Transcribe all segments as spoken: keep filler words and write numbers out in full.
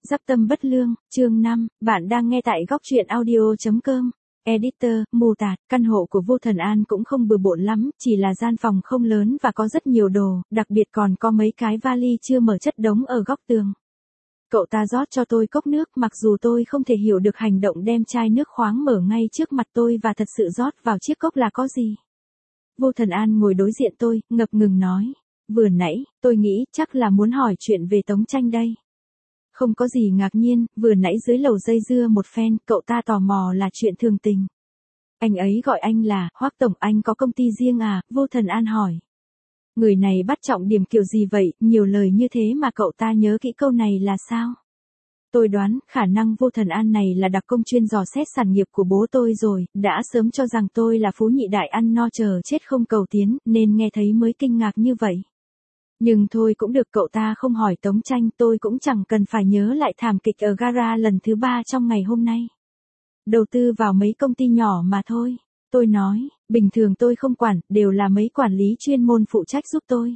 Giáp tâm bất lương, chương năm, bạn đang nghe tại góc truyện audio.com. Editor, mù tạt, căn hộ của Vô Thần An cũng không bừa bộn lắm, chỉ là gian phòng không lớn và có rất nhiều đồ, đặc biệt còn có mấy cái vali chưa mở chất đống ở góc tường. Cậu ta rót cho tôi cốc nước, mặc dù tôi không thể hiểu được hành động đem chai nước khoáng mở ngay trước mặt tôi và thật sự rót vào chiếc cốc là có gì. Vô Thần An ngồi đối diện tôi, ngập ngừng nói. Vừa nãy, tôi nghĩ chắc là muốn hỏi chuyện về Tống Tranh đây. Không có gì ngạc nhiên, vừa nãy dưới lầu dây dưa một phen, cậu ta tò mò là chuyện thường tình. Anh ấy gọi anh là, Hoắc Tổng, anh có công ty riêng à, Vô Thần An hỏi. Người này bắt trọng điểm kiểu gì vậy, nhiều lời như thế mà cậu ta nhớ kỹ câu này là sao? Tôi đoán, khả năng Vô Thần An này là đặc công chuyên dò xét sản nghiệp của bố tôi rồi, đã sớm cho rằng tôi là phú nhị đại ăn no chờ chết không cầu tiến, nên nghe thấy mới kinh ngạc như vậy. Nhưng thôi cũng được, cậu ta không hỏi Tống Tranh, tôi cũng chẳng cần phải nhớ lại thảm kịch ở gara lần thứ ba trong ngày hôm nay. Đầu tư vào mấy công ty nhỏ mà thôi. Tôi nói, bình thường tôi không quản, đều là mấy quản lý chuyên môn phụ trách giúp tôi.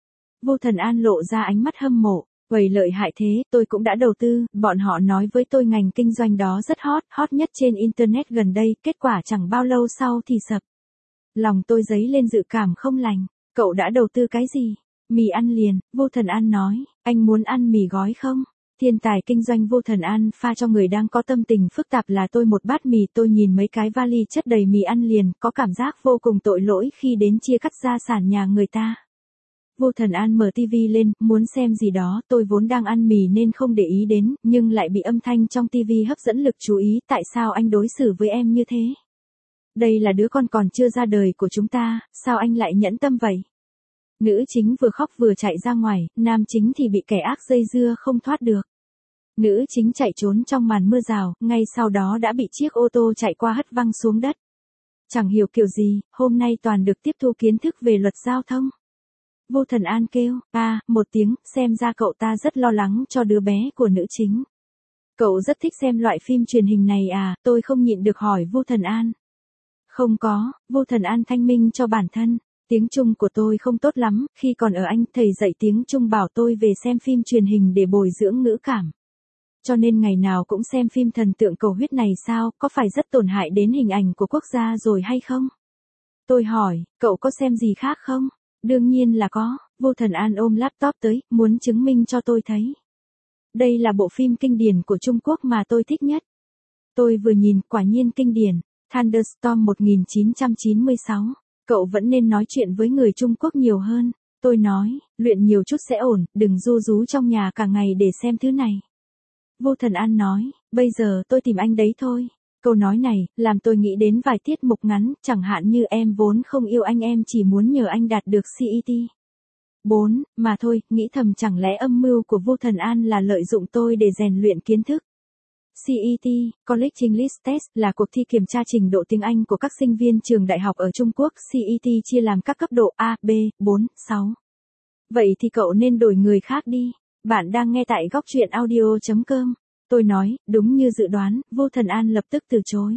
Vô Thần An lộ ra ánh mắt hâm mộ, vậy lợi hại thế, tôi cũng đã đầu tư, bọn họ nói với tôi ngành kinh doanh đó rất hot, hot nhất trên Internet gần đây, kết quả chẳng bao lâu sau thì sập. Lòng tôi dấy lên dự cảm không lành, cậu đã đầu tư cái gì? Mì ăn liền, Vô Thần An nói, anh muốn ăn mì gói không? Thiên tài kinh doanh Vô Thần An pha cho người đang có tâm tình phức tạp là tôi một bát mì. Tôi nhìn mấy cái vali chất đầy mì ăn liền, có cảm giác vô cùng tội lỗi khi đến chia cắt gia sản nhà người ta. Vô Thần An mở tivi lên, muốn xem gì đó, tôi vốn đang ăn mì nên không để ý đến, nhưng lại bị âm thanh trong tivi hấp dẫn lực chú ý, tại sao anh đối xử với em như thế? Đây là đứa con còn chưa ra đời của chúng ta, sao anh lại nhẫn tâm vậy? Nữ chính vừa khóc vừa chạy ra ngoài, nam chính thì bị kẻ ác dây dưa không thoát được. Nữ chính chạy trốn trong màn mưa rào, ngay sau đó đã bị chiếc ô tô chạy qua hất văng xuống đất. Chẳng hiểu kiểu gì, hôm nay toàn được tiếp thu kiến thức về luật giao thông. Vô Thần An kêu, a, một tiếng, xem ra cậu ta rất lo lắng cho đứa bé của nữ chính. Cậu rất thích xem loại phim truyền hình này à, tôi không nhịn được hỏi Vô Thần An. Không có, Vô Thần An thanh minh cho bản thân. Tiếng Trung của tôi không tốt lắm, khi còn ở Anh, thầy dạy tiếng Trung bảo tôi về xem phim truyền hình để bồi dưỡng ngữ cảm. Cho nên ngày nào cũng xem phim thần tượng cầu huyết này sao, có phải rất tổn hại đến hình ảnh của quốc gia rồi hay không? Tôi hỏi, cậu có xem gì khác không? Đương nhiên là có, Vô Thần An ôm laptop tới, muốn chứng minh cho tôi thấy. Đây là bộ phim kinh điển của Trung Quốc mà tôi thích nhất. Tôi vừa nhìn, quả nhiên kinh điển, Thunderstorm một nghìn chín trăm chín mươi sáu. Cậu vẫn nên nói chuyện với người Trung Quốc nhiều hơn. Tôi nói, luyện nhiều chút sẽ ổn, đừng ru rú trong nhà cả ngày để xem thứ này. Vô Thần An nói, bây giờ tôi tìm anh đấy thôi. Câu nói này, làm tôi nghĩ đến vài tiết mục ngắn, chẳng hạn như em vốn không yêu anh, em chỉ muốn nhờ anh đạt được xê e tê. bốn, mà thôi, nghĩ thầm chẳng lẽ âm mưu của Vô Thần An là lợi dụng tôi để rèn luyện kiến thức. xê e tê, College English Test, là cuộc thi kiểm tra trình độ tiếng Anh của các sinh viên trường đại học ở Trung Quốc. xê e tê chia làm các cấp độ A, B, bốn, sáu. Vậy thì cậu nên đổi người khác đi. Bạn đang nghe tại góc truyện audio.com. Tôi nói, đúng như dự đoán, Vô Thần An lập tức từ chối.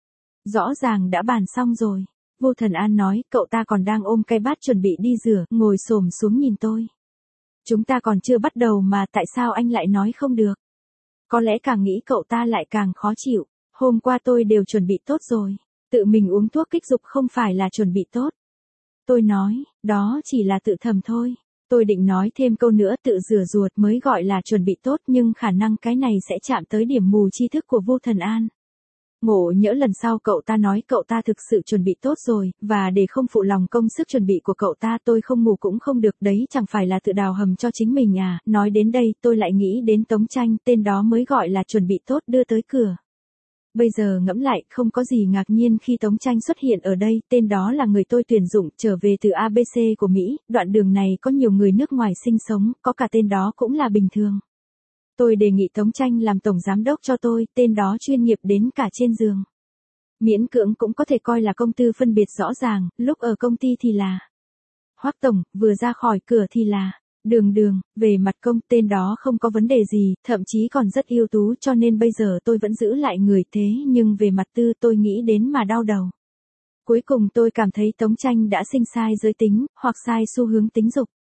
Rõ ràng đã bàn xong rồi. Vô Thần An nói, cậu ta còn đang ôm cái bát chuẩn bị đi rửa, ngồi xổm xuống nhìn tôi. Chúng ta còn chưa bắt đầu mà tại sao anh lại nói không được? Có lẽ càng nghĩ cậu ta lại càng khó chịu. Hôm qua tôi đều chuẩn bị tốt rồi. Tự mình uống thuốc kích dục không phải là chuẩn bị tốt. Tôi nói, đó chỉ là tự thầm thôi. Tôi định nói thêm câu nữa, tự rửa ruột mới gọi là chuẩn bị tốt, nhưng khả năng cái này sẽ chạm tới điểm mù tri thức của Vô Thần An. Ngộ nhỡ lần sau cậu ta nói cậu ta thực sự chuẩn bị tốt rồi, và để không phụ lòng công sức chuẩn bị của cậu ta tôi không ngủ cũng không được, đấy chẳng phải là tự đào hầm cho chính mình à. Nói đến đây tôi lại nghĩ đến Tống Tranh, tên đó mới gọi là chuẩn bị tốt đưa tới cửa. Bây giờ ngẫm lại, không có gì ngạc nhiên khi Tống Tranh xuất hiện ở đây, tên đó là người tôi tuyển dụng, trở về từ a bê xê của Mỹ, đoạn đường này có nhiều người nước ngoài sinh sống, có cả tên đó cũng là bình thường. Tôi đề nghị Tống Tranh làm tổng giám đốc cho tôi, tên đó chuyên nghiệp đến cả trên giường. Miễn cưỡng cũng có thể coi là công tư phân biệt rõ ràng, lúc ở công ty thì là Hoắc Tổng, vừa ra khỏi cửa thì là Đường Đường. Về mặt công, tên đó không có vấn đề gì, thậm chí còn rất ưu tú, cho nên bây giờ tôi vẫn giữ lại người, thế nhưng về mặt tư tôi nghĩ đến mà đau đầu. Cuối cùng tôi cảm thấy Tống Tranh đã sinh sai giới tính, hoặc sai xu hướng tính dục.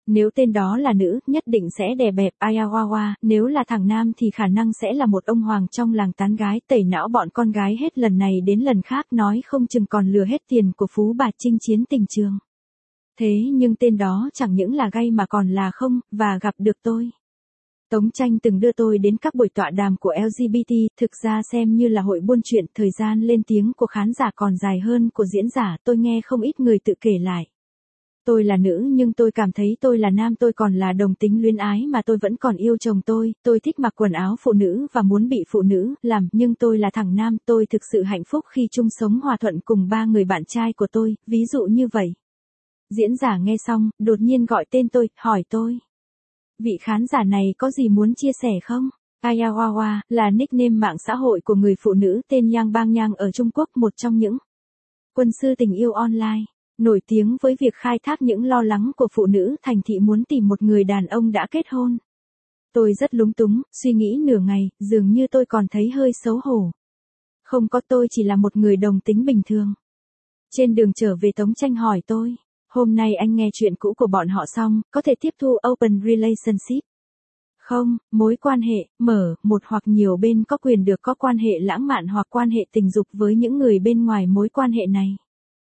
Nếu tên đó là nữ, nhất định sẽ đè bẹp Ayawawa, nếu là thằng nam thì khả năng sẽ là một ông hoàng trong làng tán gái, tẩy não bọn con gái hết lần này đến lần khác, nói không chừng còn lừa hết tiền của phú bà chinh chiến tình trường. Thế nhưng tên đó chẳng những là gay mà còn là không, và gặp được tôi. Tống Tranh từng đưa tôi đến các buổi tọa đàm của lờ giê bê tê, thực ra xem như là hội buôn chuyện, thời gian lên tiếng của khán giả còn dài hơn của diễn giả, tôi nghe không ít người tự kể lại. Tôi là nữ nhưng tôi cảm thấy tôi là nam, tôi còn là đồng tính luyến ái mà tôi vẫn còn yêu chồng tôi, tôi thích mặc quần áo phụ nữ và muốn bị phụ nữ làm, nhưng tôi là thằng nam, tôi thực sự hạnh phúc khi chung sống hòa thuận cùng ba người bạn trai của tôi, ví dụ như vậy. Diễn giả nghe xong, đột nhiên gọi tên tôi, hỏi tôi. Vị khán giả này có gì muốn chia sẻ không? Ayawawa là nickname mạng xã hội của người phụ nữ tên Yang Bang Yang ở Trung Quốc, một trong những quân sư tình yêu online, nổi tiếng với việc khai thác những lo lắng của phụ nữ thành thị muốn tìm một người đàn ông đã kết hôn. Tôi rất lúng túng, suy nghĩ nửa ngày, dường như tôi còn thấy hơi xấu hổ. Không có, tôi chỉ là một người đồng tính bình thường. Trên đường trở về, Tống Tranh hỏi tôi. Hôm nay anh nghe chuyện cũ của bọn họ xong, có thể tiếp thu open relationship? Không, mối quan hệ, mở, một hoặc nhiều bên có quyền được có quan hệ lãng mạn hoặc quan hệ tình dục với những người bên ngoài mối quan hệ này.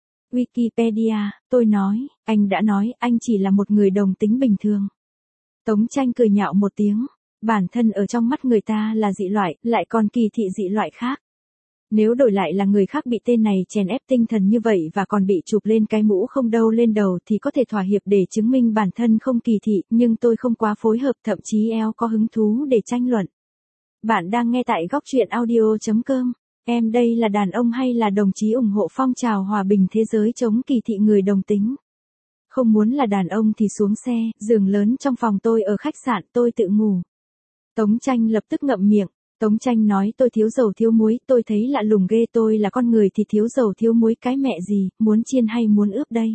Wikipedia, tôi nói, anh đã nói, anh chỉ là một người đồng tính bình thường. Tống Tranh cười nhạo một tiếng, bản thân ở trong mắt người ta là dị loại, lại còn kỳ thị dị loại khác. Nếu đổi lại là người khác bị tên này chèn ép tinh thần như vậy và còn bị chụp lên cái mũ không đâu lên đầu thì có thể thỏa hiệp để chứng minh bản thân không kỳ thị, nhưng tôi không quá phối hợp, thậm chí eo có hứng thú để tranh luận. Bạn đang nghe tại góc truyện audio chấm com. Em đây là đàn ông hay là đồng chí ủng hộ phong trào hòa bình thế giới chống kỳ thị người đồng tính? Không muốn là đàn ông thì xuống xe, giường lớn trong phòng tôi ở khách sạn, tôi tự ngủ. Tống Tranh lập tức ngậm miệng. Tống Tranh nói tôi thiếu dầu thiếu muối, tôi thấy lạ lùng ghê, tôi là con người thì thiếu dầu thiếu muối cái mẹ gì, muốn chiên hay muốn ướp đây?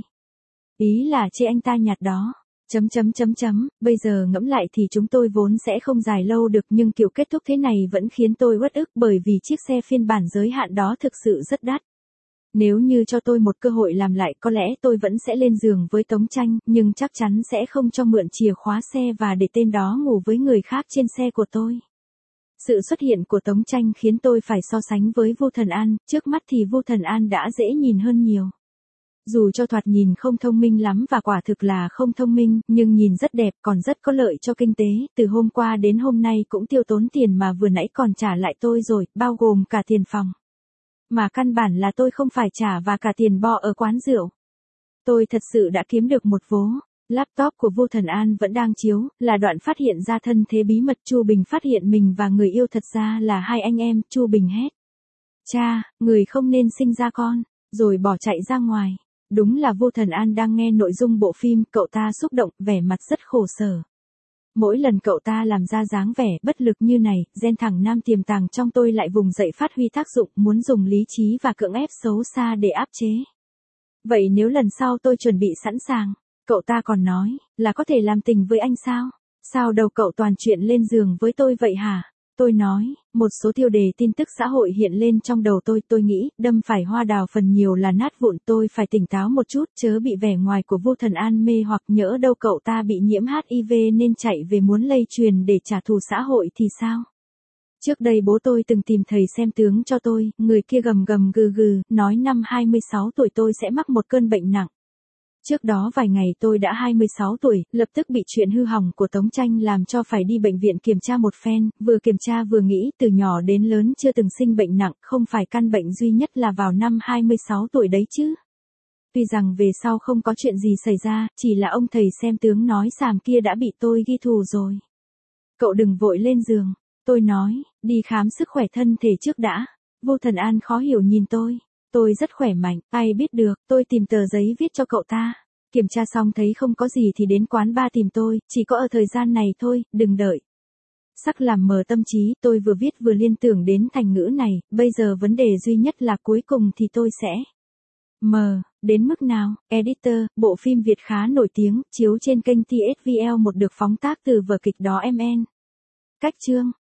Ý là chê anh ta nhạt đó. Chấm chấm chấm chấm, bây giờ ngẫm lại thì chúng tôi vốn sẽ không dài lâu được, nhưng kiểu kết thúc thế này vẫn khiến tôi uất ức, bởi vì chiếc xe phiên bản giới hạn đó thực sự rất đắt. Nếu như cho tôi một cơ hội làm lại, có lẽ tôi vẫn sẽ lên giường với Tống Tranh, nhưng chắc chắn sẽ không cho mượn chìa khóa xe và để tên đó ngủ với người khác trên xe của tôi. Sự xuất hiện của Tống Tranh khiến tôi phải so sánh với Vu Thần An, trước mắt thì Vu Thần An đã dễ nhìn hơn nhiều. Dù cho thoạt nhìn không thông minh lắm và quả thực là không thông minh, nhưng nhìn rất đẹp, còn rất có lợi cho kinh tế, từ hôm qua đến hôm nay cũng tiêu tốn tiền mà vừa nãy còn trả lại tôi rồi, bao gồm cả tiền phòng. Mà căn bản là tôi không phải trả và cả tiền bo ở quán rượu. Tôi thật sự đã kiếm được một vố. Laptop của Vu Thần An vẫn đang chiếu, là đoạn phát hiện ra thân thế bí mật. Chu Bình phát hiện mình và người yêu thật ra là hai anh em. Chu Bình hét. Cha, người không nên sinh ra con, rồi bỏ chạy ra ngoài. Đúng là Vu Thần An đang nghe nội dung bộ phim, cậu ta xúc động, vẻ mặt rất khổ sở. Mỗi lần cậu ta làm ra dáng vẻ bất lực như này, gen thằng nam tiềm tàng trong tôi lại vùng dậy phát huy tác dụng, muốn dùng lý trí và cưỡng ép xấu xa để áp chế. Vậy nếu lần sau tôi chuẩn bị sẵn sàng, cậu ta còn nói, là có thể làm tình với anh sao? Sao đầu cậu toàn chuyện lên giường với tôi vậy hả? Tôi nói, một số tiêu đề tin tức xã hội hiện lên trong đầu tôi, tôi nghĩ, đâm phải hoa đào phần nhiều là nát vụn, tôi phải tỉnh táo một chút, chớ bị vẻ ngoài của Vu Thần An mê hoặc, nhỡ đâu cậu ta bị nhiễm hát i vê nên chạy về muốn lây truyền để trả thù xã hội thì sao? Trước đây bố tôi từng tìm thầy xem tướng cho tôi, người kia gầm gầm gừ gừ, nói năm hai mươi sáu tuổi tôi sẽ mắc một cơn bệnh nặng. Trước đó vài ngày tôi đã hai mươi sáu tuổi, lập tức bị chuyện hư hỏng của Tống Tranh làm cho phải đi bệnh viện kiểm tra một phen, vừa kiểm tra vừa nghĩ từ nhỏ đến lớn chưa từng sinh bệnh nặng, không phải căn bệnh duy nhất là vào năm hai mươi sáu tuổi đấy chứ. Tuy rằng về sau không có chuyện gì xảy ra, chỉ là ông thầy xem tướng nói xàm kia đã bị tôi ghi thù rồi. Cậu đừng vội lên giường, tôi nói, đi khám sức khỏe thân thể trước đã. Vu Thần An khó hiểu nhìn tôi. Tôi rất khỏe mạnh, ai biết được, tôi tìm tờ giấy viết cho cậu ta. Kiểm tra xong thấy không có gì thì đến quán bar tìm tôi, chỉ có ở thời gian này thôi, đừng đợi. Sắc làm mờ tâm trí, tôi vừa viết vừa liên tưởng đến thành ngữ này, bây giờ vấn đề duy nhất là cuối cùng thì tôi sẽ mờ, đến mức nào? Editor, bộ phim Việt khá nổi tiếng, chiếu trên kênh tê ét vê lờ một được phóng tác từ vở kịch đó em en. Cách chương